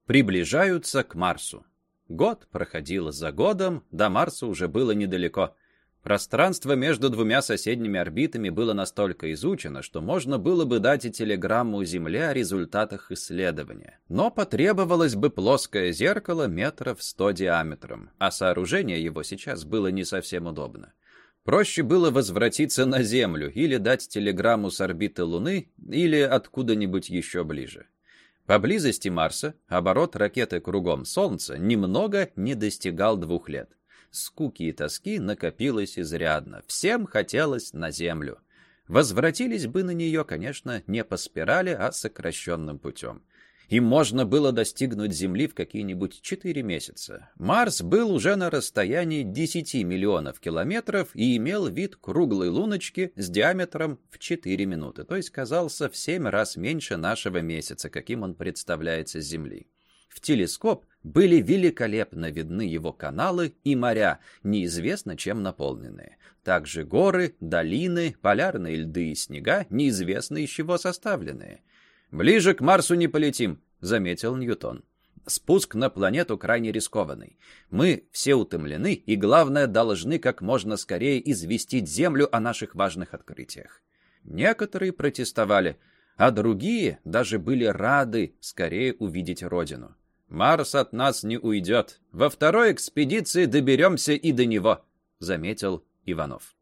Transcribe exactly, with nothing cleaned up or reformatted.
Приближаются к Марсу. Год проходил за годом, до Марса уже было недалеко. Пространство между двумя соседними орбитами было настолько изучено, что можно было бы дать и телеграмму Земле о результатах исследования. Но потребовалось бы плоское зеркало метров сто диаметром, а сооружение его сейчас было не совсем удобно. Проще было возвратиться на Землю или дать телеграмму с орбиты Луны, или откуда-нибудь еще ближе. Поблизости Марса оборот ракеты кругом Солнца немного не достигал двух лет. Скуки и тоски накопилось изрядно. Всем хотелось на Землю. Возвратились бы на нее, конечно, не по спирали, а сокращенным путем. Им можно было достигнуть Земли в какие-нибудь четыре месяца. Марс был уже на расстоянии десяти миллионов километров и имел вид круглой луночки с диаметром в четыре минуты, то есть казался в семь раз меньше нашего месяца, каким он представляется с Земли. В телескоп были великолепно видны его каналы и моря, неизвестно чем наполненные. Также горы, долины, полярные льды и снега, неизвестно из чего составленные. «Ближе к Марсу не полетим», — заметил Ньютон. «Спуск на планету крайне рискованный. Мы все утомлены и, главное, должны как можно скорее известить Землю о наших важных открытиях». Некоторые протестовали, а другие даже были рады скорее увидеть родину. «Марс от нас не уйдет. Во второй экспедиции доберемся и до него», — заметил Иванов.